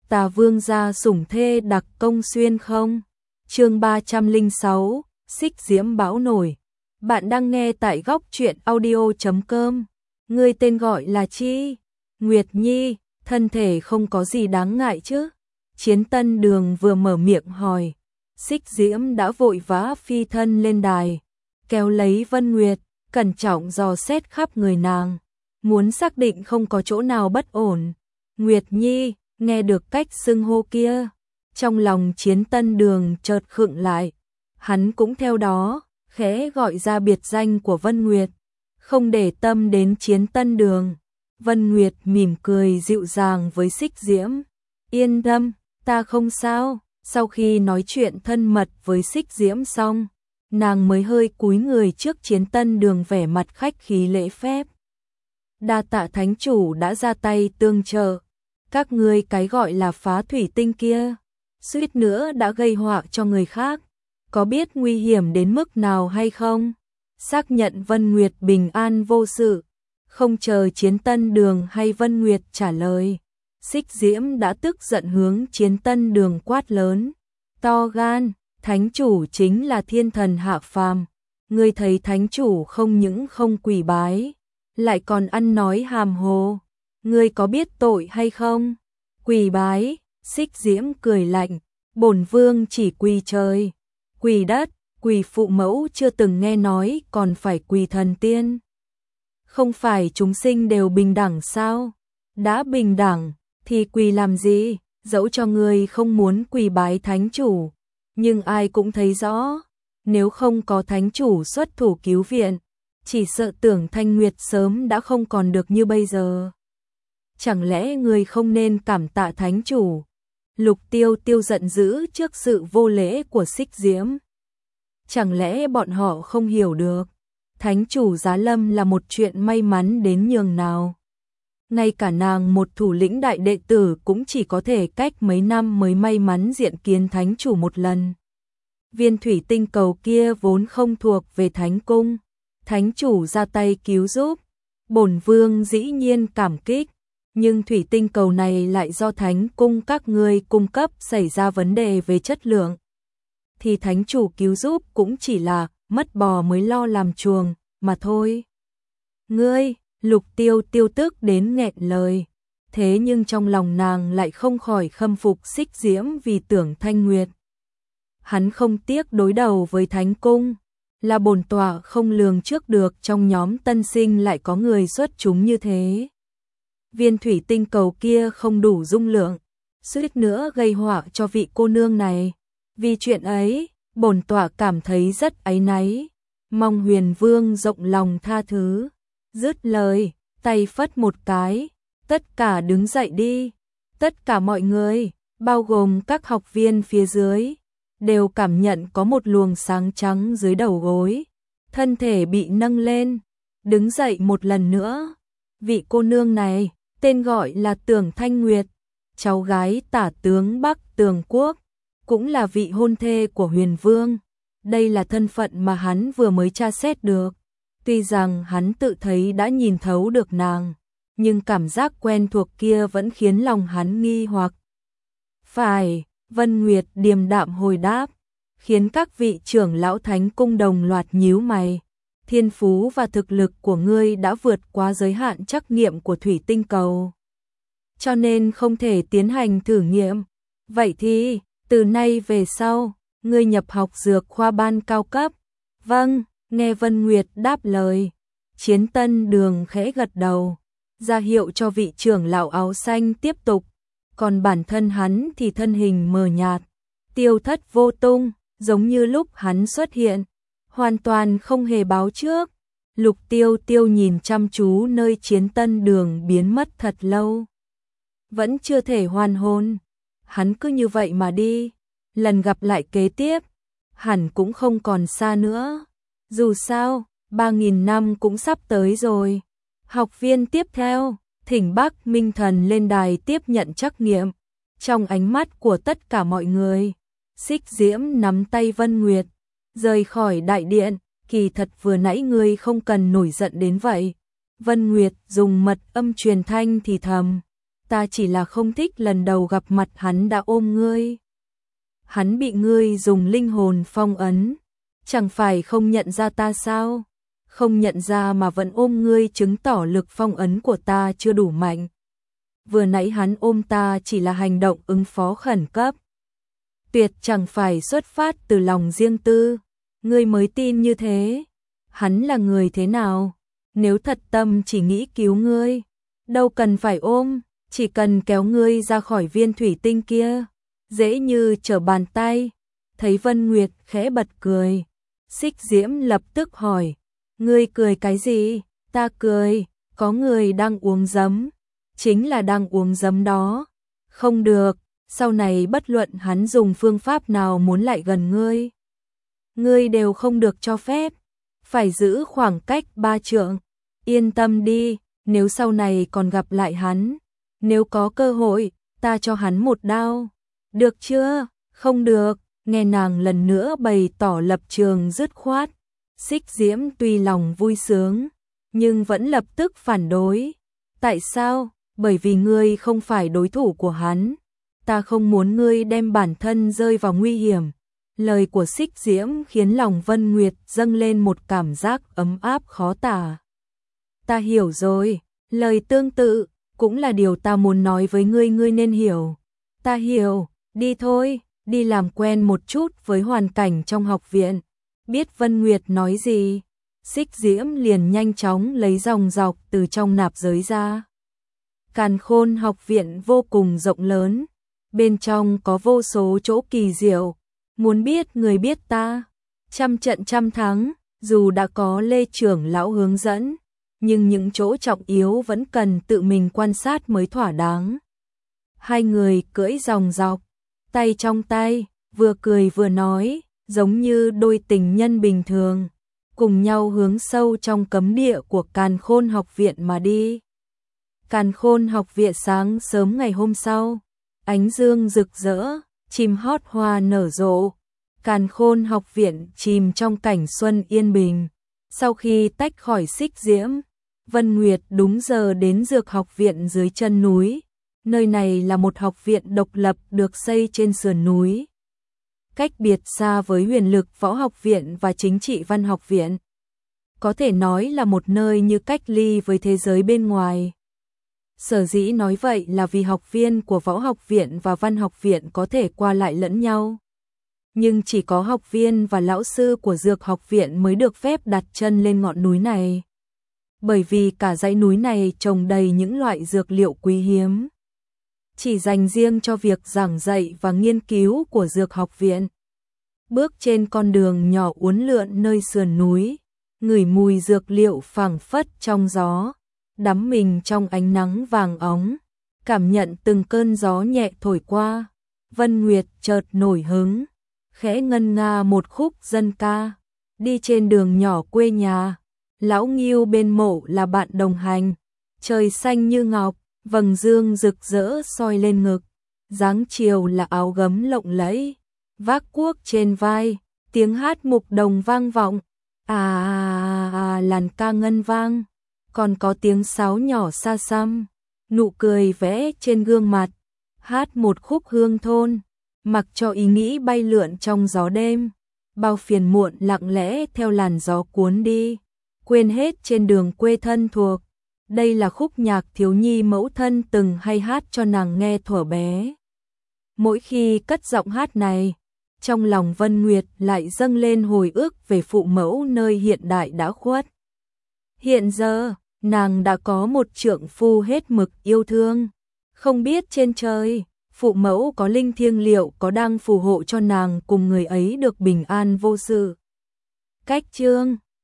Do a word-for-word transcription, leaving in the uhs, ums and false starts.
Tà Vương gia sủng thê đặc công xuyên không? Chương ba trăm lẻ sáu, Xích Diễm bão nổi. Bạn đang nghe tại góc truyện audio chấm com. Ngươi tên gọi là chi? Nguyệt Nhi, thân thể không có gì đáng ngại chứ? Chiến Tân Đường vừa mở miệng hỏi, Xích Diễm đã vội vã phi thân lên đài, kéo lấy Vân Nguyệt, cẩn trọng dò xét khắp người nàng, muốn xác định không có chỗ nào bất ổn. Nguyệt Nhi, nghe được cách xưng hô kia, trong lòng Chiến Tân Đường chợt khựng lại, hắn cũng theo đó, khẽ gọi ra biệt danh của Vân Nguyệt, không để tâm đến Chiến Tân Đường. Vân Nguyệt mỉm cười dịu dàng với Xích Diễm, yên tâm, ta không sao. Sau khi nói chuyện thân mật với Xích Diễm xong, nàng mới hơi cúi người trước Chiến Tân Đường vẻ mặt khách khí lễ phép. Đa tạ thánh chủ đã ra tay tương trợ, các ngươi cái gọi là phá thủy tinh kia, suýt nữa đã gây họa cho người khác, có biết nguy hiểm đến mức nào hay không? Xác nhận Vân Nguyệt bình an vô sự, không chờ Chiến Tân Đường hay Vân Nguyệt trả lời, Xích Diễm đã tức giận hướng Chiến Tân Đường quát lớn, to gan, thánh chủ chính là thiên thần hạ phàm, ngươi thấy thánh chủ không những không quỳ bái, lại còn ăn nói hàm hồ, ngươi có biết tội hay không? Quỳ bái, Xích Diễm cười lạnh, bổn vương chỉ quỳ trời, quỳ đất, quỳ phụ mẫu chưa từng nghe nói, còn phải quỳ thần tiên. Không phải chúng sinh đều bình đẳng sao? Đã bình đẳng thì quỳ làm gì? Dẫu cho ngươi không muốn quỳ bái thánh chủ, nhưng ai cũng thấy rõ, nếu không có thánh chủ xuất thủ cứu viện, chỉ sợ Tưởng Thanh Nguyệt sớm đã không còn được như bây giờ. Chẳng lẽ ngươi không nên cảm tạ thánh chủ? Lục Tiêu Tiêu giận dữ trước sự vô lễ của Xích Diễm. Chẳng lẽ bọn họ không hiểu được, thánh chủ giá lâm là một chuyện may mắn đến nhường nào? Ngay cả nàng một thủ lĩnh đại đệ tử cũng chỉ có thể cách mấy năm mới may mắn diện kiến thánh chủ một lần. Viên thủy tinh cầu kia vốn không thuộc về thánh cung, thánh chủ ra tay cứu giúp, bổn vương dĩ nhiên cảm kích, nhưng thủy tinh cầu này lại do thánh cung các ngươi cung cấp xảy ra vấn đề về chất lượng, thì thánh chủ cứu giúp cũng chỉ là mất bò mới lo làm chuồng mà thôi. Ngươi, Lục Tiêu Tiêu tức đến nghẹn lời, thế nhưng trong lòng nàng lại không khỏi khâm phục Xích Diễm vì Tưởng Thanh Nguyệt. Hắn không tiếc đối đầu với thánh cung, là bổn tọa không lường trước được trong nhóm tân sinh lại có người xuất chúng như thế. Viên thủy tinh cầu kia không đủ dung lượng, suýt nữa gây họa cho vị cô nương này. Vì chuyện ấy, bổn tọa cảm thấy rất áy náy, mong Huyền Vương rộng lòng tha thứ. Dứt lời, tay phất một cái, tất cả đứng dậy đi. Tất cả mọi người, bao gồm các học viên phía dưới, đều cảm nhận có một luồng sáng trắng dưới đầu gối, thân thể bị nâng lên, đứng dậy một lần nữa. Vị cô nương này, tên gọi là Tưởng Thanh Nguyệt, cháu gái tả tướng Bắc Tường Quốc, cũng là vị hôn thê của Huyền Vương. Đây là thân phận mà hắn vừa mới tra xét được. Tuy rằng hắn tự thấy đã nhìn thấu được nàng, nhưng cảm giác quen thuộc kia vẫn khiến lòng hắn nghi hoặc. Phải, Vân Nguyệt điềm đạm hồi đáp, khiến các vị trưởng lão thánh cung đồng loạt nhíu mày. Thiên phú và thực lực của ngươi đã vượt quá giới hạn trắc nghiệm của thủy tinh cầu, cho nên không thể tiến hành thử nghiệm. Vậy thì, từ nay về sau, ngươi nhập học dược khoa ban cao cấp. Vâng. Nghe Vân Nguyệt đáp lời, Chiến Tân Đường khẽ gật đầu, ra hiệu cho vị trưởng lão áo xanh tiếp tục, còn bản thân hắn thì thân hình mờ nhạt, tiêu thất vô tung, giống như lúc hắn xuất hiện, hoàn toàn không hề báo trước. Lục Tiêu Tiêu nhìn chăm chú nơi Chiến Tân Đường biến mất thật lâu, vẫn chưa thể hoàn hồn, hắn cứ như vậy mà đi, lần gặp lại kế tiếp, hẳn cũng không còn xa nữa. Dù sao, ba nghìn năm cũng sắp tới rồi. Học viên tiếp theo, thỉnh Bắc Minh Thần lên đài tiếp nhận trắc nghiệm. Trong ánh mắt của tất cả mọi người, Xích Diễm nắm tay Vân Nguyệt, rời khỏi đại điện. Kỳ thật vừa nãy ngươi không cần nổi giận đến vậy. Vân Nguyệt dùng mật âm truyền thanh thì thầm, ta chỉ là không thích lần đầu gặp mặt hắn đã ôm ngươi. Hắn bị ngươi dùng linh hồn phong ấn, chẳng phải không nhận ra ta sao? Không nhận ra mà vẫn ôm ngươi chứng tỏ lực phong ấn của ta chưa đủ mạnh. Vừa nãy hắn ôm ta chỉ là hành động ứng phó khẩn cấp. Tuyệt chẳng phải xuất phát từ lòng riêng tư, ngươi mới tin như thế. Hắn là người thế nào? Nếu thật tâm chỉ nghĩ cứu ngươi, đâu cần phải ôm, chỉ cần kéo ngươi ra khỏi viên thủy tinh kia, dễ như trở bàn tay. Thấy Vân Nguyệt khẽ bật cười, Xích Diễm lập tức hỏi, ngươi cười cái gì? Ta cười, có người đang uống giấm, chính là đang uống giấm đó. Không được, sau này bất luận hắn dùng phương pháp nào muốn lại gần ngươi, ngươi đều không được cho phép, phải giữ khoảng cách ba trượng. Yên tâm đi, nếu sau này còn gặp lại hắn, nếu có cơ hội, ta cho hắn một đao. Được chưa? Không được, nghe nàng lần nữa bày tỏ lập trường dứt khoát. Xích Diễm tuy lòng vui sướng, nhưng vẫn lập tức phản đối. Tại sao? Bởi vì ngươi không phải đối thủ của hắn. Ta không muốn ngươi đem bản thân rơi vào nguy hiểm. Lời của Xích Diễm khiến lòng Vân Nguyệt dâng lên một cảm giác ấm áp khó tả. Ta hiểu rồi, lời tương tự, cũng là điều ta muốn nói với ngươi, ngươi nên hiểu. Ta hiểu, đi thôi, đi làm quen một chút với hoàn cảnh trong học viện. Biết Vân Nguyệt nói gì, Xích Diễm liền nhanh chóng lấy dòng dọc từ trong nạp giới ra. Càn Khôn học viện vô cùng rộng lớn, bên trong có vô số chỗ kỳ diệu. Muốn biết người biết ta, trăm trận trăm thắng, dù đã có Lê trưởng lão hướng dẫn, nhưng những chỗ trọng yếu vẫn cần tự mình quan sát mới thỏa đáng. Hai người cưỡi dòng dọc, tay trong tay, vừa cười vừa nói, giống như đôi tình nhân bình thường, cùng nhau hướng sâu trong cấm địa của Càn Khôn học viện mà đi. Càn Khôn học viện sáng sớm ngày hôm sau, ánh dương rực rỡ, chim hót hoa nở rộ. Càn Khôn học viện chìm trong cảnh xuân yên bình. Sau khi tách khỏi Xích Diễm, Vân Nguyệt đúng giờ đến Dược học viện dưới chân núi. Nơi này là một học viện độc lập được xây trên sườn núi, cách biệt xa với Huyền Lực Võ học viện và Chính trị Văn học viện. Có thể nói là một nơi như cách ly với thế giới bên ngoài. Sở dĩ nói vậy là vì học viên của Võ học viện và Văn học viện có thể qua lại lẫn nhau. Nhưng chỉ có học viên và lão sư của Dược học viện mới được phép đặt chân lên ngọn núi này. Bởi vì cả dãy núi này trồng đầy những loại dược liệu quý hiếm, chỉ dành riêng cho việc giảng dạy và nghiên cứu của Dược học viện. Bước trên con đường nhỏ uốn lượn nơi sườn núi, ngửi mùi dược liệu phảng phất trong gió, đắm mình trong ánh nắng vàng óng, cảm nhận từng cơn gió nhẹ thổi qua. Vân Nguyệt chợt nổi hứng, khẽ ngân nga một khúc dân ca. Đi trên đường nhỏ quê nhà, lão Nghiêu bên mộ là bạn đồng hành. Trời xanh như ngọc, vầng dương rực rỡ soi lên ngực, dáng chiều là áo gấm lộng lẫy, vác cuốc trên vai, tiếng hát mục đồng vang vọng. À, à, à, à làn ca ngân vang, còn có tiếng sáo nhỏ xa xăm, nụ cười vẽ trên gương mặt, hát một khúc hương thôn, mặc cho ý nghĩ bay lượn trong gió đêm, bao phiền muộn lặng lẽ theo làn gió cuốn đi, quên hết trên đường quê thân thuộc. Đây là khúc nhạc thiếu nhi mẫu thân từng hay hát cho nàng nghe thuở bé. Mỗi khi cất giọng hát này, trong lòng Vân Nguyệt lại dâng lên hồi ức về phụ mẫu nơi hiện đại đã khuất. Hiện giờ, nàng đã có một trượng phu hết mực yêu thương. Không biết trên trời, phụ mẫu có linh thiêng liệu có đang phù hộ cho nàng cùng người ấy được bình an vô sự. Cách chương